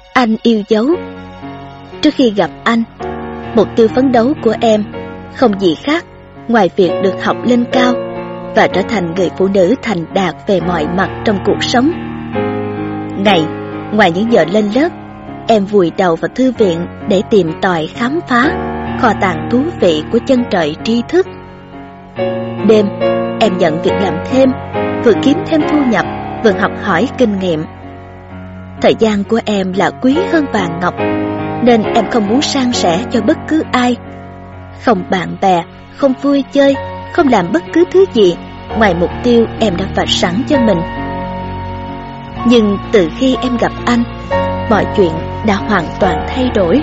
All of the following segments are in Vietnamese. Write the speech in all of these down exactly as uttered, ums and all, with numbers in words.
Anh yêu dấu. Trước khi gặp anh, mục tiêu phấn đấu của em không gì khác ngoài việc được học lên cao và trở thành người phụ nữ thành đạt về mọi mặt trong cuộc sống. Này, ngoài những giờ lên lớp, em vùi đầu vào thư viện để tìm tòi khám phá kho tàng thú vị của chân trời tri thức. Đêm, em nhận việc làm thêm, vừa kiếm thêm thu nhập, vừa học hỏi kinh nghiệm. Thời gian của em là quý hơn vàng ngọc, nên em không muốn san sẻ cho bất cứ ai. Không bạn bè, không vui chơi, không làm bất cứ thứ gì ngoài mục tiêu em đã vạch sẵn cho mình. Nhưng từ khi em gặp anh, mọi chuyện đã hoàn toàn thay đổi.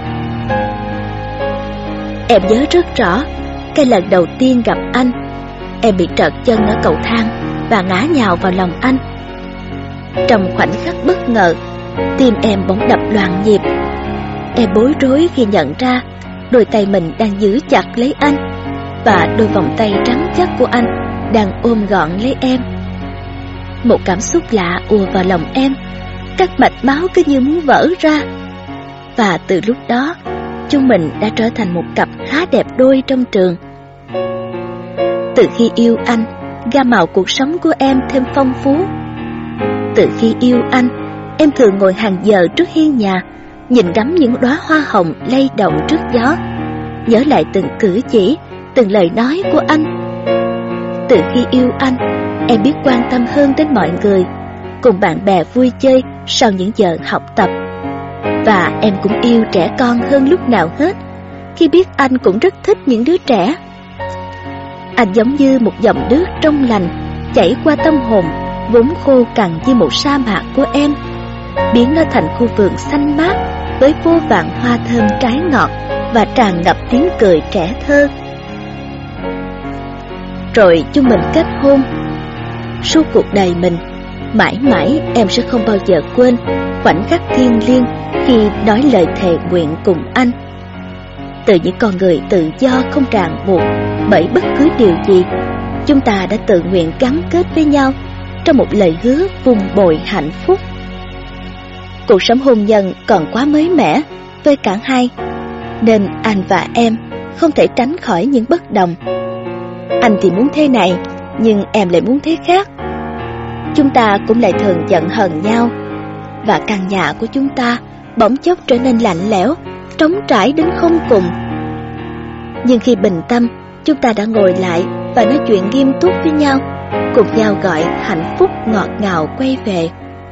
Em nhớ rất rõ cái lần đầu tiên gặp anh, em bị trật chân ở cầu thang và ngã nhào vào lòng anh. Trong khoảnh khắc bất ngờ, tim em bỗng đập loạn nhịp. Em bối rối khi nhận ra đôi tay mình đang giữ chặt lấy anh, và đôi vòng tay trắng chắc của anh đang ôm gọn lấy em. Một cảm xúc lạ ùa vào lòng em, các mạch máu cứ như muốn vỡ ra. Và từ lúc đó, chúng mình đã trở thành một cặp khá đẹp đôi trong trường. Từ khi yêu anh, gam màu cuộc sống của em thêm phong phú. Từ khi yêu anh, em thường ngồi hàng giờ trước hiên nhà, nhìn ngắm những đóa hoa hồng lay động trước gió, nhớ lại từng cử chỉ, từng lời nói của anh. Từ khi yêu anh, em biết quan tâm hơn đến mọi người, cùng bạn bè vui chơi sau những giờ học tập. Và em cũng yêu trẻ con hơn lúc nào hết, khi biết anh cũng rất thích những đứa trẻ. Anh giống như một dòng nước trong lành chảy qua tâm hồn vốn khô cằn như một sa mạc của em, biến nó thành khu vườn xanh mát với vô vàn hoa thơm trái ngọt và tràn ngập tiếng cười trẻ thơ. Rồi chúng mình kết hôn. Suốt cuộc đời mình, mãi mãi em sẽ không bao giờ quên khoảnh khắc thiêng liêng khi nói lời thề nguyện cùng anh. Từ những con người tự do không ràng buộc bởi bất cứ điều gì, chúng ta đã tự nguyện gắn kết với nhau trong một lời hứa vun bồi hạnh phúc. Cuộc sống hôn nhân còn quá mới mẻ với cả hai, nên anh và em không thể tránh khỏi những bất đồng. Anh thì muốn thế này, nhưng em lại muốn thế khác. Chúng ta cũng lại thường giận hờn nhau, và căn nhà của chúng ta bỗng chốc trở nên lạnh lẽo, trống trải đến không cùng. Nhưng khi bình tâm, chúng ta đã ngồi lại và nói chuyện nghiêm túc với nhau, cùng nhau gọi hạnh phúc ngọt ngào quay về.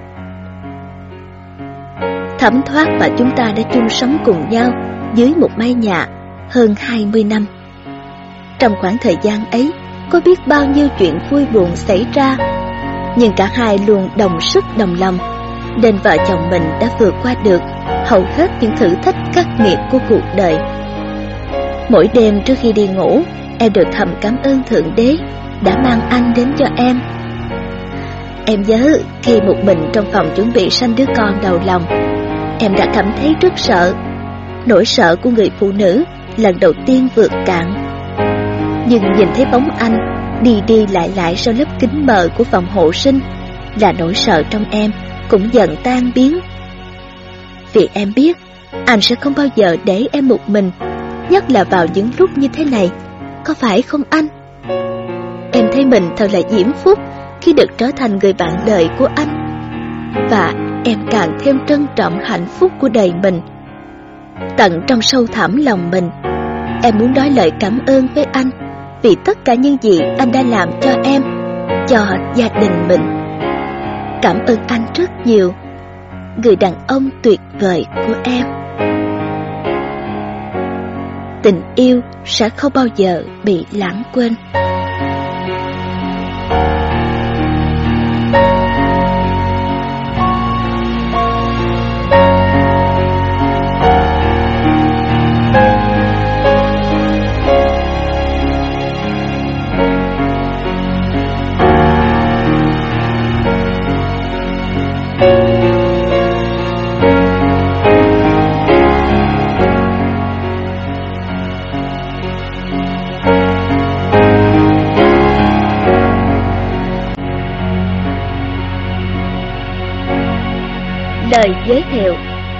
Thấm thoát và chúng ta đã chung sống cùng nhau dưới một mái nhà hơn hai mươi năm. Trong khoảng thời gian ấy, có biết bao nhiêu chuyện vui buồn xảy ra, nhưng cả hai luôn đồng sức đồng lòng, nên vợ chồng mình đã vượt qua được hầu hết những thử thách khắc nghiệt của cuộc đời. Mỗi đêm trước khi đi ngủ, em đều thầm cảm ơn Thượng Đế đã mang anh đến cho em. Em nhớ khi một mình trong phòng chuẩn bị sanh đứa con đầu lòng, em đã cảm thấy rất sợ. Nỗi sợ của người phụ nữ lần đầu tiên vượt cạn. Nhưng nhìn thấy bóng anh đi đi lại lại sau lớp kính mờ của phòng hộ sinh, là nỗi sợ trong em cũng dần tan biến. Vì em biết anh sẽ không bao giờ để em một mình, nhất là vào những lúc như thế này, có phải không anh? Em thấy mình thật là diễm phúc khi được trở thành người bạn đời của anh, và em càng thêm trân trọng hạnh phúc của đời mình. Tận trong sâu thẳm lòng mình, em muốn nói lời cảm ơn với anh vì tất cả những gì anh đã làm cho em, cho gia đình mình. Cảm ơn anh rất nhiều, người đàn ông tuyệt vời của em. Tình yêu sẽ không bao giờ bị lãng quên. Lời giới thiệu.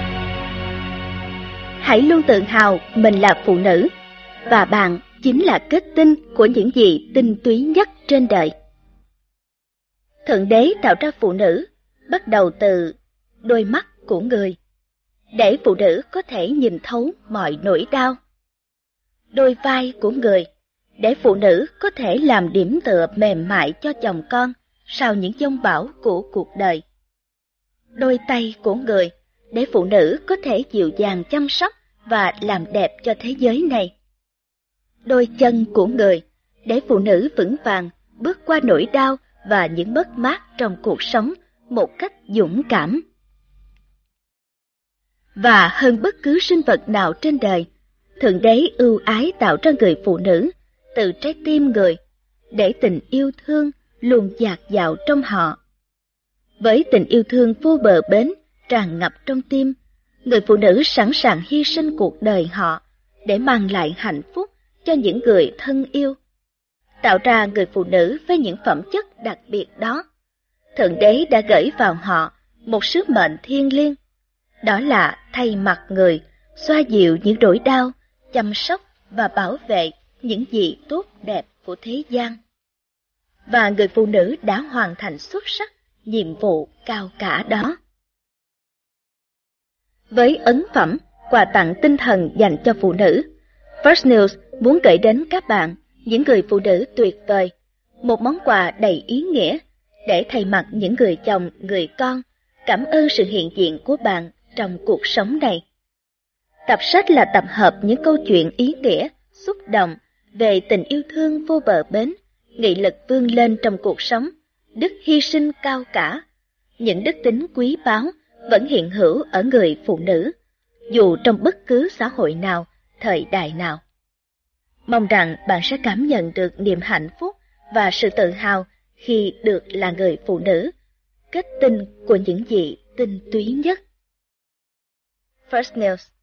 Hãy luôn tự hào mình là phụ nữ, và bạn chính là kết tinh của những gì tinh túy nhất trên đời. Thượng Đế tạo ra phụ nữ bắt đầu từ đôi mắt của người, để phụ nữ có thể nhìn thấu mọi nỗi đau. Đôi vai của người, để phụ nữ có thể làm điểm tựa mềm mại cho chồng con sau những giông bão của cuộc đời. Đôi tay của người, để phụ nữ có thể dịu dàng chăm sóc và làm đẹp cho thế giới này. Đôi chân của người, để phụ nữ vững vàng bước qua nỗi đau và những mất mát trong cuộc sống một cách dũng cảm. Và hơn bất cứ sinh vật nào trên đời, Thượng Đế ưu ái tạo ra người phụ nữ từ trái tim người, để tình yêu thương luôn dạt dào trong họ. Với tình yêu thương vô bờ bến tràn ngập trong tim, người phụ nữ sẵn sàng hy sinh cuộc đời họ để mang lại hạnh phúc cho những người thân yêu. Tạo ra người phụ nữ với những phẩm chất đặc biệt đó, Thượng Đế đã gửi vào họ một sứ mệnh thiêng liêng, đó là thay mặt người, xoa dịu những nỗi đau, chăm sóc và bảo vệ những gì tốt đẹp của thế gian. Và người phụ nữ đã hoàn thành xuất sắc nhiệm vụ cao cả đó. Với ấn phẩm quà tặng tinh thần dành cho phụ nữ, First News muốn gửi đến các bạn, những người phụ nữ tuyệt vời, một món quà đầy ý nghĩa để thay mặt những người chồng, người con cảm ơn sự hiện diện của bạn trong cuộc sống này. Tập sách là tập hợp những câu chuyện ý nghĩa, xúc động về tình yêu thương vô bờ bến, nghị lực vươn lên trong cuộc sống, đức hy sinh cao cả, những đức tính quý báu vẫn hiện hữu ở người phụ nữ, dù trong bất cứ xã hội nào, thời đại nào. Mong rằng bạn sẽ cảm nhận được niềm hạnh phúc và sự tự hào khi được là người phụ nữ, kết tinh của những gì tinh túy nhất. First News.